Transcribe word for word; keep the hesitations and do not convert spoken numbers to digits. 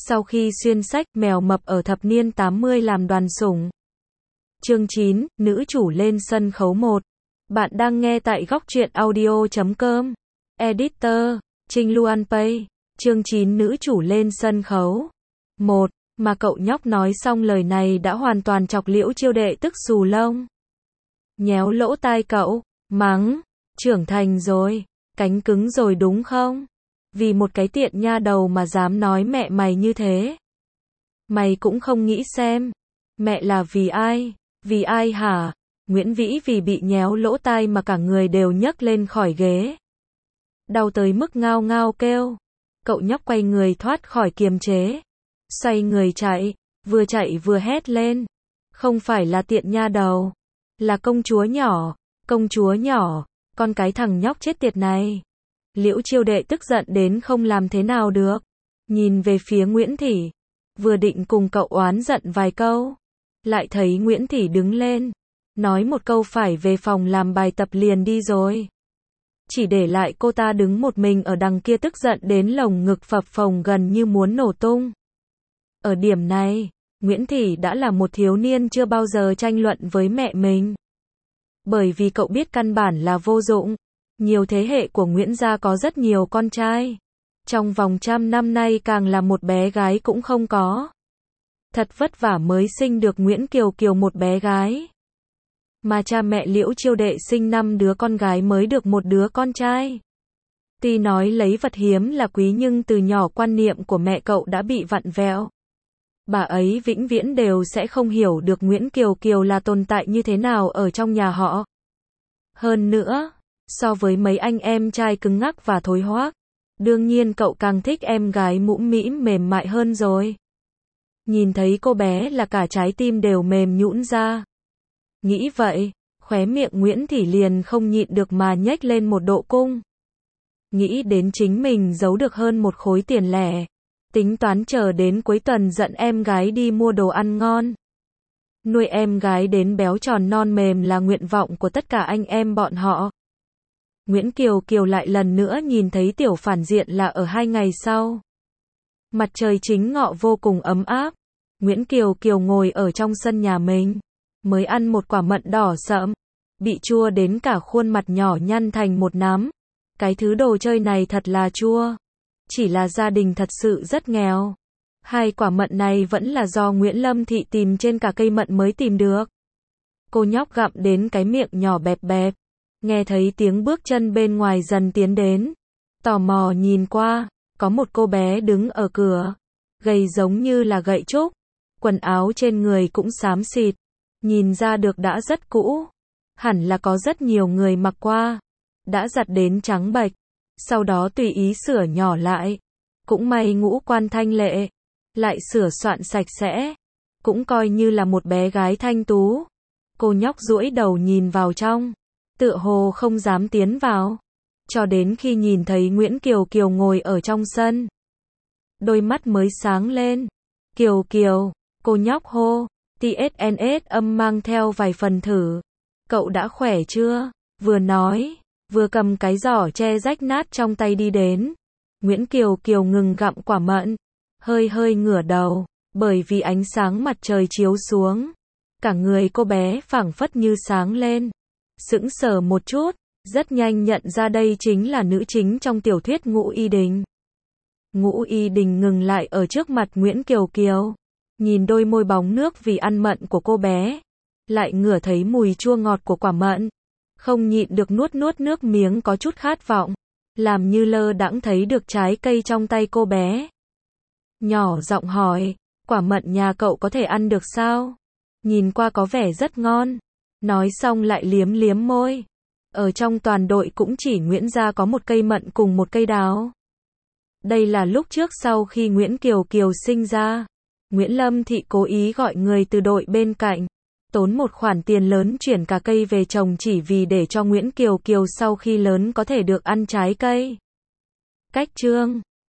Sau khi xuyên sách, mèo mập ở thập niên tám mươi làm đoàn sủng. Chương chín, nữ chủ lên sân khấu một. Bạn đang nghe tại góc truyện audio chấm com. Editor, Trinh Luan Pay. Chương chín nữ chủ lên sân khấu. một. Mà cậu nhóc nói xong lời này đã hoàn toàn chọc Liễu Chiêu Đệ tức xù lông. Nhéo lỗ tai cậu, mắng, trưởng thành rồi, cánh cứng rồi đúng không? Vì một cái tiện nha đầu mà dám nói mẹ mày như thế. Mày cũng không nghĩ xem, mẹ là vì ai? Vì ai hả? Nguyễn Vĩ vì bị nhéo lỗ tai mà cả người đều nhấc lên khỏi ghế. Đau tới mức ngao ngao kêu. Cậu nhóc quay người thoát khỏi kiềm chế. Xoay người chạy, vừa chạy vừa hét lên. Không phải là tiện nha đầu, là công chúa nhỏ, công chúa nhỏ, con cái thằng nhóc chết tiệt này. Liễu Chiêu Đệ tức giận đến không làm thế nào được. Nhìn về phía Nguyễn Thị, vừa định cùng cậu oán giận vài câu, lại thấy Nguyễn Thị đứng lên, nói một câu phải về phòng làm bài tập liền đi rồi. Chỉ để lại cô ta đứng một mình ở đằng kia tức giận đến lồng ngực phập phồng gần như muốn nổ tung. Ở điểm này, Nguyễn Thị đã là một thiếu niên chưa bao giờ tranh luận với mẹ mình. Bởi vì cậu biết căn bản là vô dụng. Nhiều thế hệ của Nguyễn gia có rất nhiều con trai. Trong vòng trăm năm nay càng là một bé gái cũng không có. Thật vất vả mới sinh được Nguyễn Kiều Kiều một bé gái. Mà cha mẹ Liễu Chiêu Đệ sinh năm đứa con gái mới được một đứa con trai. Tuy nói lấy vật hiếm là quý nhưng từ nhỏ quan niệm của mẹ cậu đã bị vặn vẹo. Bà ấy vĩnh viễn đều sẽ không hiểu được Nguyễn Kiều Kiều là tồn tại như thế nào ở trong nhà họ. Hơn nữa, so với mấy anh em trai cứng ngắc và thối hoác, đương nhiên cậu càng thích em gái mũm mĩm mềm mại hơn rồi. Nhìn thấy cô bé là cả trái tim đều mềm nhũn ra. Nghĩ vậy, khóe miệng Nguyễn Thị liền không nhịn được mà nhếch lên một độ cung. Nghĩ đến chính mình giấu được hơn một khối tiền lẻ. Tính toán chờ đến cuối tuần dẫn em gái đi mua đồ ăn ngon. Nuôi em gái đến béo tròn non mềm là nguyện vọng của tất cả anh em bọn họ. Nguyễn Kiều Kiều lại lần nữa nhìn thấy tiểu phản diện là ở hai ngày sau. Mặt trời chính ngọ vô cùng ấm áp. Nguyễn Kiều Kiều ngồi ở trong sân nhà mình. Mới ăn một quả mận đỏ sậm. Bị chua đến cả khuôn mặt nhỏ nhăn thành một nắm. Cái thứ đồ chơi này thật là chua. Chỉ là gia đình thật sự rất nghèo. Hai quả mận này vẫn là do Nguyễn Lâm Thị tìm trên cả cây mận mới tìm được. Cô nhóc gặm đến cái miệng nhỏ bẹp bẹp. Nghe thấy tiếng bước chân bên ngoài dần tiến đến. Tò mò nhìn qua, có một cô bé đứng ở cửa. Gầy giống như là gậy trúc. Quần áo trên người cũng xám xịt. Nhìn ra được đã rất cũ. Hẳn là có rất nhiều người mặc qua. Đã giặt đến trắng bệch. Sau đó tùy ý sửa nhỏ lại. Cũng may ngũ quan thanh lệ. Lại sửa soạn sạch sẽ. Cũng coi như là một bé gái thanh tú. Cô nhóc duỗi đầu nhìn vào trong. Tựa hồ không dám tiến vào. Cho đến khi nhìn thấy Nguyễn Kiều Kiều ngồi ở trong sân. Đôi mắt mới sáng lên. Kiều Kiều, cô nhóc hô. tê ét en ét âm mang theo vài phần thử. Cậu đã khỏe chưa? Vừa nói, vừa cầm cái giỏ tre rách nát trong tay đi đến. Nguyễn Kiều Kiều ngừng gặm quả mận. Hơi hơi ngửa đầu. Bởi vì ánh sáng mặt trời chiếu xuống. Cả người cô bé phảng phất như sáng lên. Sững sờ một chút, rất nhanh nhận ra đây chính là nữ chính trong tiểu thuyết Ngũ Y Đình. Ngũ Y Đình ngừng lại ở trước mặt Nguyễn Kiều Kiều. Nhìn đôi môi bóng nước vì ăn mận của cô bé. Lại ngửi thấy mùi chua ngọt của quả mận. Không nhịn được nuốt nuốt nước miếng có chút khát vọng. Làm như lơ đãng thấy được trái cây trong tay cô bé. Nhỏ giọng hỏi, quả mận nhà cậu có thể ăn được sao? Nhìn qua có vẻ rất ngon. Nói xong lại liếm liếm môi. Ở trong toàn đội cũng chỉ Nguyễn gia có một cây mận cùng một cây đào. Đây là lúc trước sau khi Nguyễn Kiều Kiều sinh ra. Nguyễn Lâm Thị cố ý gọi người từ đội bên cạnh. Tốn một khoản tiền lớn chuyển cả cây về trồng chỉ vì để cho Nguyễn Kiều Kiều sau khi lớn có thể được ăn trái cây. Cách chương